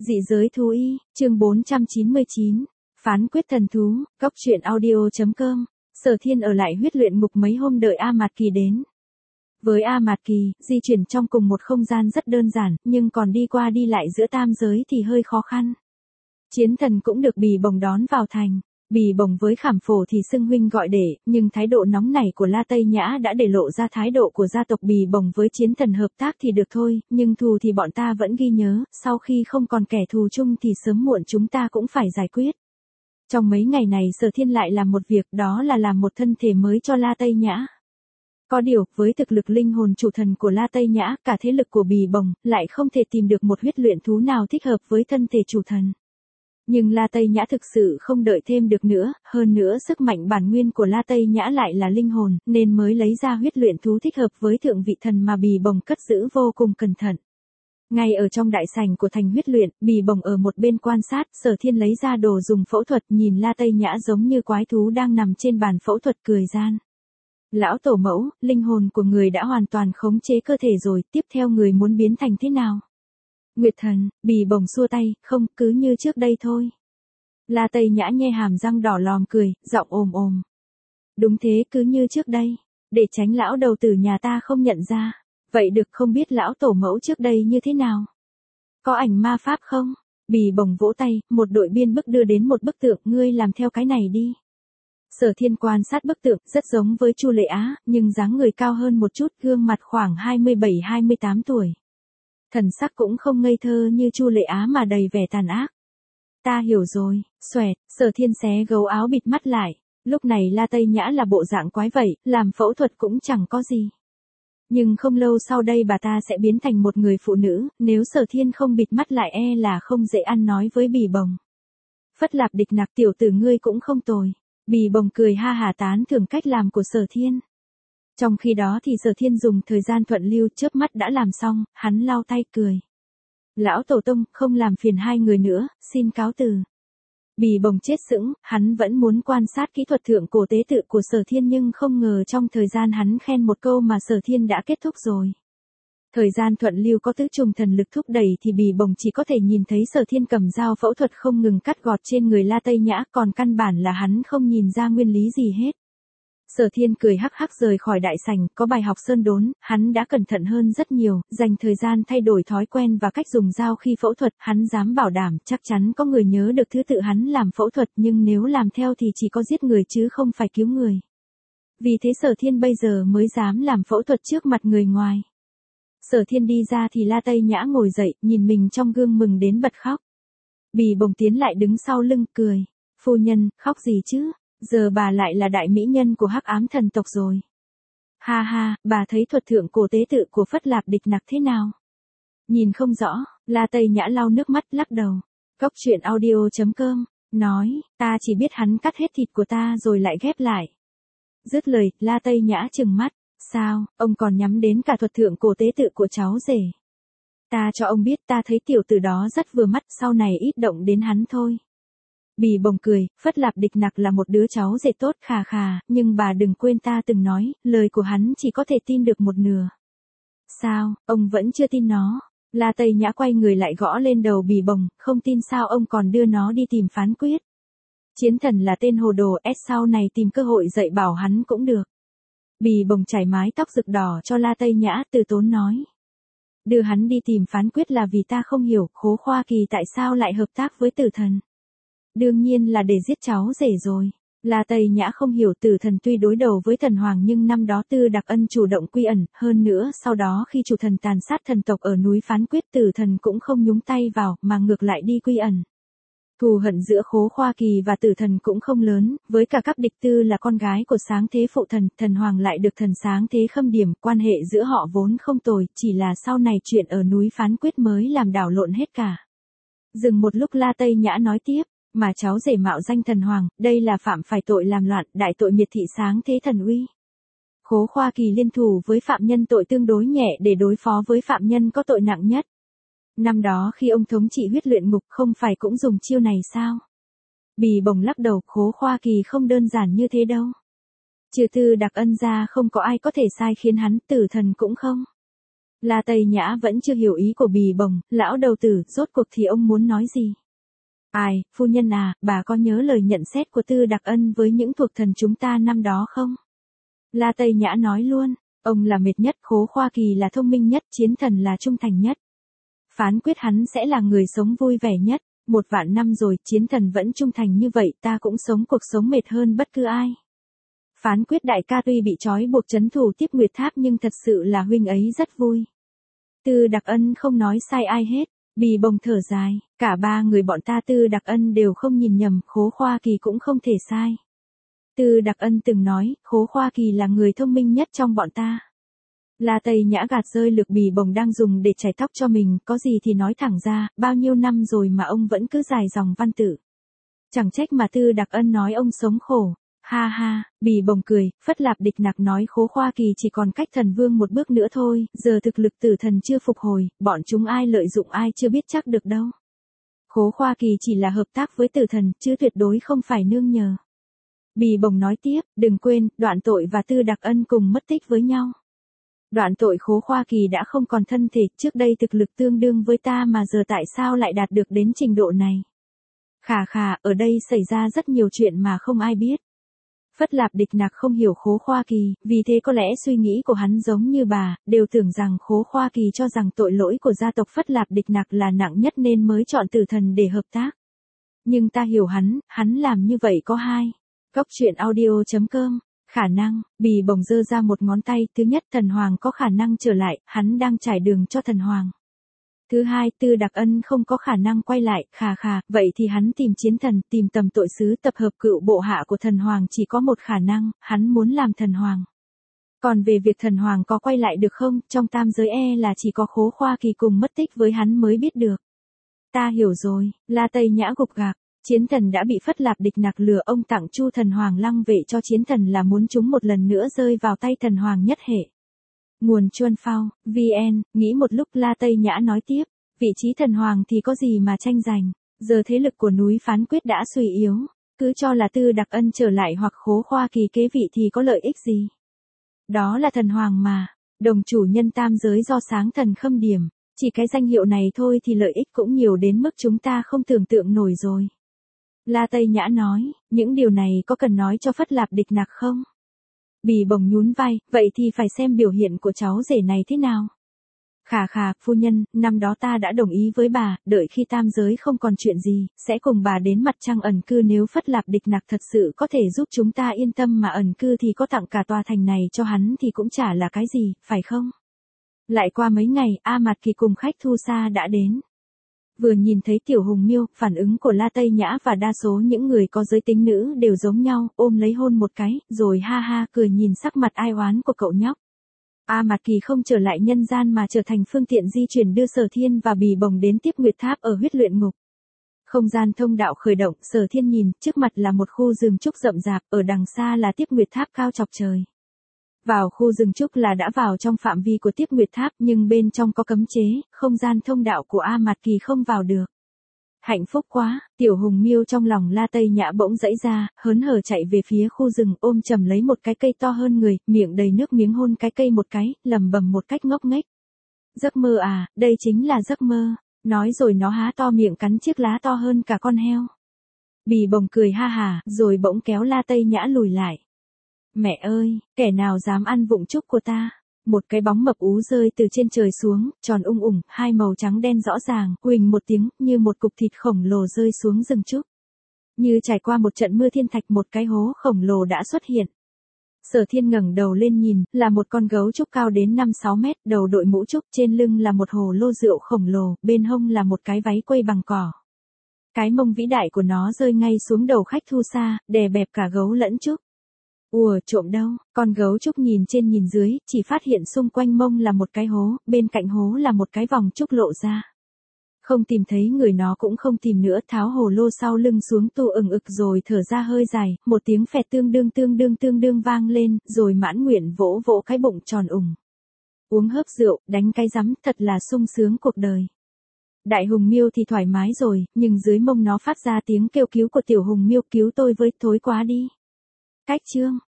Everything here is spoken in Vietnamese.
Dị giới thú y, chương 499, phán quyết thần thú, góc truyện audio.com, Sở Thiên ở lại huyết luyện ngục mấy hôm đợi A Mạt Kỳ đến. Với A Mạt Kỳ, di chuyển trong cùng một không gian rất đơn giản, nhưng còn đi qua đi lại giữa tam giới thì hơi khó khăn. Chiến thần cũng được Bì Bồng đón vào thành. Bì Bồng với Khảm Phổ thì xưng huynh gọi đệ, nhưng thái độ nóng nảy của La Tây Nhã đã để lộ ra thái độ của gia tộc Bì Bồng với chiến thần hợp tác thì được thôi, nhưng thù thì bọn ta vẫn ghi nhớ, sau khi không còn kẻ thù chung thì sớm muộn chúng ta cũng phải giải quyết. Trong mấy ngày này Sở Thiên lại làm một việc, đó là làm một thân thể mới cho La Tây Nhã. Có điều, với thực lực linh hồn chủ thần của La Tây Nhã, cả thế lực của Bì Bồng, lại không thể tìm được một huyết luyện thú nào thích hợp với thân thể chủ thần. Nhưng La Tây Nhã thực sự không đợi thêm được nữa, hơn nữa sức mạnh bản nguyên của La Tây Nhã lại là linh hồn, nên mới lấy ra huyết luyện thú thích hợp với thượng vị thần mà Bì Bồng cất giữ vô cùng cẩn thận. Ngay ở trong đại sảnh của thành huyết luyện, Bì Bồng ở một bên quan sát, Sở Thiên lấy ra đồ dùng phẫu thuật, nhìn La Tây Nhã giống như quái thú đang nằm trên bàn phẫu thuật cười gian. Lão tổ mẫu, linh hồn của người đã hoàn toàn khống chế cơ thể rồi, tiếp theo người muốn biến thành thế nào? Nguyệt thần, Bì Bồng xua tay, không, cứ như trước đây thôi. La Tây Nhã nhe hàm răng đỏ lòm cười, giọng ồm ồm. Đúng thế, cứ như trước đây, để tránh lão đầu tử nhà ta không nhận ra. Vậy được, không biết lão tổ mẫu trước đây như thế nào? Có ảnh ma pháp không? Bì Bồng vỗ tay, một đội biên bức đưa đến một bức tượng, ngươi làm theo cái này đi. Sở Thiên quan sát bức tượng, rất giống với Chu Lệ Á, nhưng dáng người cao hơn một chút, gương mặt khoảng 27-28 tuổi. Thần sắc cũng không ngây thơ như Chu Lệ Á mà đầy vẻ tàn ác. Ta hiểu rồi, xoẹt, Sở Thiên xé gấu áo bịt mắt lại. Lúc này La Tây Nhã là bộ dạng quái vậy, làm phẫu thuật cũng chẳng có gì. Nhưng không lâu sau đây bà ta sẽ biến thành một người phụ nữ, nếu Sở Thiên không bịt mắt lại e là không dễ ăn nói với Bì Bồng. Phất Lạp Địch Nặc, tiểu tử ngươi cũng không tồi. Bì Bồng cười ha hả tán thưởng cách làm của Sở Thiên. Trong khi đó thì Sở Thiên dùng thời gian thuận lưu, chớp mắt đã làm xong, hắn lau tay cười. Lão tổ tông, không làm phiền hai người nữa, xin cáo từ. Bì Bồng chết sững, hắn vẫn muốn quan sát kỹ thuật thượng cổ tế tự của Sở Thiên nhưng không ngờ trong thời gian hắn khen một câu mà Sở Thiên đã kết thúc rồi. Thời gian thuận lưu có tứ trùng thần lực thúc đẩy thì Bì Bồng chỉ có thể nhìn thấy Sở Thiên cầm dao phẫu thuật không ngừng cắt gọt trên người La Tây Nhã, còn căn bản là hắn không nhìn ra nguyên lý gì hết. Sở Thiên cười hắc hắc rời khỏi đại sảnh, có bài học sơn đốn, hắn đã cẩn thận hơn rất nhiều, dành thời gian thay đổi thói quen và cách dùng dao khi phẫu thuật, hắn dám bảo đảm chắc chắn có người nhớ được thứ tự hắn làm phẫu thuật, nhưng nếu làm theo thì chỉ có giết người chứ không phải cứu người. Vì thế Sở Thiên bây giờ mới dám làm phẫu thuật trước mặt người ngoài. Sở Thiên đi ra thì La Tây Nhã ngồi dậy, nhìn mình trong gương mừng đến bật khóc. Bì Bồng tiến lại đứng sau lưng, cười. Phu nhân, khóc gì chứ? Giờ bà lại là đại mỹ nhân của Hắc Ám thần tộc rồi. Ha ha, bà thấy thuật thượng cổ tế tự của Phất Lạp Địch Nặc thế nào? Nhìn không rõ, La Tây Nhã lau nước mắt lắc đầu. Góc truyện audio.com, nói, ta chỉ biết hắn cắt hết thịt của ta rồi lại ghép lại. Dứt lời, La Tây Nhã trừng mắt. Sao, ông còn nhắm đến cả thuật thượng cổ tế tự của cháu rể? Ta cho ông biết ta thấy tiểu tử đó rất vừa mắt, sau này ít động đến hắn thôi. Bì Bồng cười, Phất Lạp Địch Nặc là một đứa cháu rể tốt khà khà, nhưng bà đừng quên ta từng nói, lời của hắn chỉ có thể tin được một nửa. Sao, ông vẫn chưa tin nó? La Tây Nhã quay người lại gõ lên đầu Bì Bồng, không tin sao ông còn đưa nó đi tìm phán quyết. Chiến thần là tên hồ đồ, sau này tìm cơ hội dạy bảo hắn cũng được. Bì Bồng chải mái tóc rực đỏ cho La Tây Nhã, từ tốn nói. Đưa hắn đi tìm phán quyết là vì ta không hiểu, Khố Khoa Kỳ tại sao lại hợp tác với tử thần. Đương nhiên là để giết cháu rể rồi. La Tây Nhã không hiểu, tử thần tuy đối đầu với thần hoàng nhưng năm đó Tư Đặc Ân chủ động quy ẩn, hơn nữa sau đó khi chủ thần tàn sát thần tộc ở núi phán quyết tử thần cũng không nhúng tay vào mà ngược lại đi quy ẩn. Thù hận giữa Khố Khoa Kỳ và tử thần cũng không lớn, với cả các địch tư là con gái của sáng thế phụ thần, thần hoàng lại được thần sáng thế khâm điểm, quan hệ giữa họ vốn không tồi, chỉ là sau này chuyện ở núi phán quyết mới làm đảo lộn hết cả. Dừng một lúc La Tây Nhã nói tiếp, mà cháu rể mạo danh thần hoàng, đây là phạm phải tội làm loạn, đại tội miệt thị sáng thế thần uy. Khố Khoa Kỳ liên thủ với phạm nhân tội tương đối nhẹ để đối phó với phạm nhân có tội nặng nhất. Năm đó khi ông thống trị huyết luyện ngục không phải cũng dùng chiêu này sao? Bì Bồng lắc đầu, Khố Khoa Kỳ không đơn giản như thế đâu. Trừ Tư Đặc Ân ra không có ai có thể sai khiến hắn, tử thần cũng không. La Tây Nhã vẫn chưa hiểu ý của Bì Bồng, lão đầu tử, rốt cuộc thì ông muốn nói gì? Ai, phu nhân à, bà có nhớ lời nhận xét của Tư Đặc Ân với những thuộc thần chúng ta năm đó không? La Tây Nhã nói luôn, ông là mệt nhất, Khố Khoa Kỳ là thông minh nhất, Chiến Thần là trung thành nhất. Phán quyết hắn sẽ là người sống vui vẻ nhất, 1.000 năm rồi, Chiến Thần vẫn trung thành như vậy, ta cũng sống cuộc sống mệt hơn bất cứ ai. Phán quyết đại ca tuy bị trói buộc trấn thủ Tiếp Nguyệt Tháp nhưng thật sự là huynh ấy rất vui. Tư Đặc Ân không nói sai ai hết, Bì Bồng thở dài, cả ba người bọn ta Tư Đặc Ân đều không nhìn nhầm, Khố Khoa Kỳ cũng không thể sai. Tư Đặc Ân từng nói, Khố Khoa Kỳ là người thông minh nhất trong bọn ta. La Tây Nhã gạt rơi lược Bì Bồng đang dùng để chải tóc cho mình, có gì thì nói thẳng ra, bao nhiêu năm rồi mà ông vẫn cứ dài dòng văn tự. Chẳng trách mà Tư Đặc Ân nói ông sống khổ. Ha ha, Bì Bồng cười, Phất Lạp Địch Nặc nói Khố Khoa Kỳ chỉ còn cách thần vương một bước nữa thôi, giờ thực lực tử thần chưa phục hồi, bọn chúng ai lợi dụng ai chưa biết chắc được đâu. Khố Khoa Kỳ chỉ là hợp tác với tử thần, chứ tuyệt đối không phải nương nhờ. Bì Bồng nói tiếp, đừng quên, Đoạn Tội và Tư Đặc Ân cùng mất tích với nhau. Đoạn Tội Khố Khoa Kỳ đã không còn thân thể, trước đây thực lực tương đương với ta mà giờ tại sao lại đạt được đến trình độ này. Khà, ở đây xảy ra rất nhiều chuyện mà không ai biết. Phất Lạp Địch Nặc không hiểu Khố Khoa Kỳ, vì thế có lẽ suy nghĩ của hắn giống như bà, đều tưởng rằng Khố Khoa Kỳ cho rằng tội lỗi của gia tộc Phất Lạp Địch Nặc là nặng nhất nên mới chọn tử thần để hợp tác. Nhưng ta hiểu hắn làm như vậy có hai. Góc truyện audio.com, khả năng, Bì Bồng giơ ra một ngón tay, thứ nhất thần hoàng có khả năng trở lại, hắn đang trải đường cho thần hoàng. Thứ hai, Tư Đặc Ân không có khả năng quay lại, khà, vậy thì hắn tìm Chiến Thần, tìm tầm tội sứ tập hợp cựu bộ hạ của thần hoàng chỉ có một khả năng, hắn muốn làm thần hoàng. Còn về việc thần hoàng có quay lại được không, trong tam giới là chỉ có Khố Khoa Kỳ cùng mất tích với hắn mới biết được. Ta hiểu rồi, La Tây Nhã gục gạc, Chiến Thần đã bị Phất Lạp Địch Nặc lừa, ông tặng Chu thần hoàng lăng vệ cho Chiến Thần là muốn chúng một lần nữa rơi vào tay thần hoàng nhất hệ. Nguồn Chuân Phao, VN, nghĩ một lúc La Tây Nhã nói tiếp, vị trí thần hoàng thì có gì mà tranh giành, giờ thế lực của núi Phán Quyết đã suy yếu, cứ cho là Tư Đặc Ân trở lại hoặc Khố Khoa Kỳ kế vị thì có lợi ích gì. Đó là thần hoàng mà, đồng chủ nhân tam giới do sáng thần khâm điểm, chỉ cái danh hiệu này thôi thì lợi ích cũng nhiều đến mức chúng ta không tưởng tượng nổi rồi. La Tây Nhã nói, những điều này có cần nói cho Phất Lạp Địch Nặc không? Bì Bồng nhún vai, vậy thì phải xem biểu hiện của cháu rể này thế nào. Khà, phu nhân, năm đó ta đã đồng ý với bà, đợi khi tam giới không còn chuyện gì, sẽ cùng bà đến mặt trăng ẩn cư, nếu Phất Lạp Địch Nặc thật sự có thể giúp chúng ta yên tâm mà ẩn cư thì có tặng cả tòa thành này cho hắn thì cũng chả là cái gì, phải không? Lại qua mấy ngày, A Mạt Kỳ cùng khách thu xa đã đến. Vừa nhìn thấy Tiểu Hùng Miêu, phản ứng của La Tây Nhã và đa số những người có giới tính nữ đều giống nhau, ôm lấy hôn một cái, rồi ha cười nhìn sắc mặt ai oán của cậu nhóc. A Mạt Kỳ không trở lại nhân gian mà trở thành phương tiện di chuyển đưa Sở Thiên và Bì Bồng đến Tiếp Nguyệt Tháp ở huyết luyện ngục. Không gian thông đạo khởi động, Sở Thiên nhìn, trước mặt là một khu rừng trúc rậm rạp, ở đằng xa là Tiếp Nguyệt Tháp cao chọc trời. Vào khu rừng trúc là đã vào trong phạm vi của Tiếp Nguyệt Tháp, nhưng bên trong có cấm chế, không gian thông đạo của A Mạt Kỳ không vào được. Hạnh phúc quá, Tiểu Hùng Miêu trong lòng La Tây Nhã bỗng dãy ra, hớn hở chạy về phía khu rừng, ôm chầm lấy một cái cây to hơn người, miệng đầy nước miếng hôn cái cây một cái, lẩm bẩm một cách ngốc nghếch. Giấc mơ à, đây chính là giấc mơ. Nói rồi nó há to miệng cắn chiếc lá to hơn cả con heo. Bì Bồng cười ha hả, rồi bỗng kéo La Tây Nhã lùi lại. Mẹ ơi, kẻ nào dám ăn vụng trúc của ta? Một cái bóng mập ú rơi từ trên trời xuống, tròn ủng, hai màu trắng đen rõ ràng, huỳnh một tiếng, như một cục thịt khổng lồ rơi xuống rừng trúc. Như trải qua một trận mưa thiên thạch, một cái hố khổng lồ đã xuất hiện. Sở Thiên ngẩng đầu lên nhìn, là một con gấu trúc cao đến 5-6 mét, đầu đội mũ trúc, trên lưng là một hồ lô rượu khổng lồ, bên hông là một cái váy quây bằng cỏ. Cái mông vĩ đại của nó rơi ngay xuống đầu khách thu xa, đè bẹp cả gấu lẫn trúc. Trộm đâu, con gấu trúc nhìn trên nhìn dưới, chỉ phát hiện xung quanh mông là một cái hố, bên cạnh hố là một cái vòng trúc lộ ra. Không tìm thấy người nó cũng không tìm nữa, tháo hồ lô sau lưng xuống tu ực rồi thở ra hơi dài, một tiếng phẹt tương đương vang lên, rồi mãn nguyện vỗ vỗ cái bụng tròn ủng. Uống hớp rượu, đánh cái rắm, thật là sung sướng cuộc đời. Đại Hùng Miêu thì thoải mái rồi, nhưng dưới mông nó phát ra tiếng kêu cứu của Tiểu Hùng Miêu, cứu tôi với, thối quá đi. Cách chương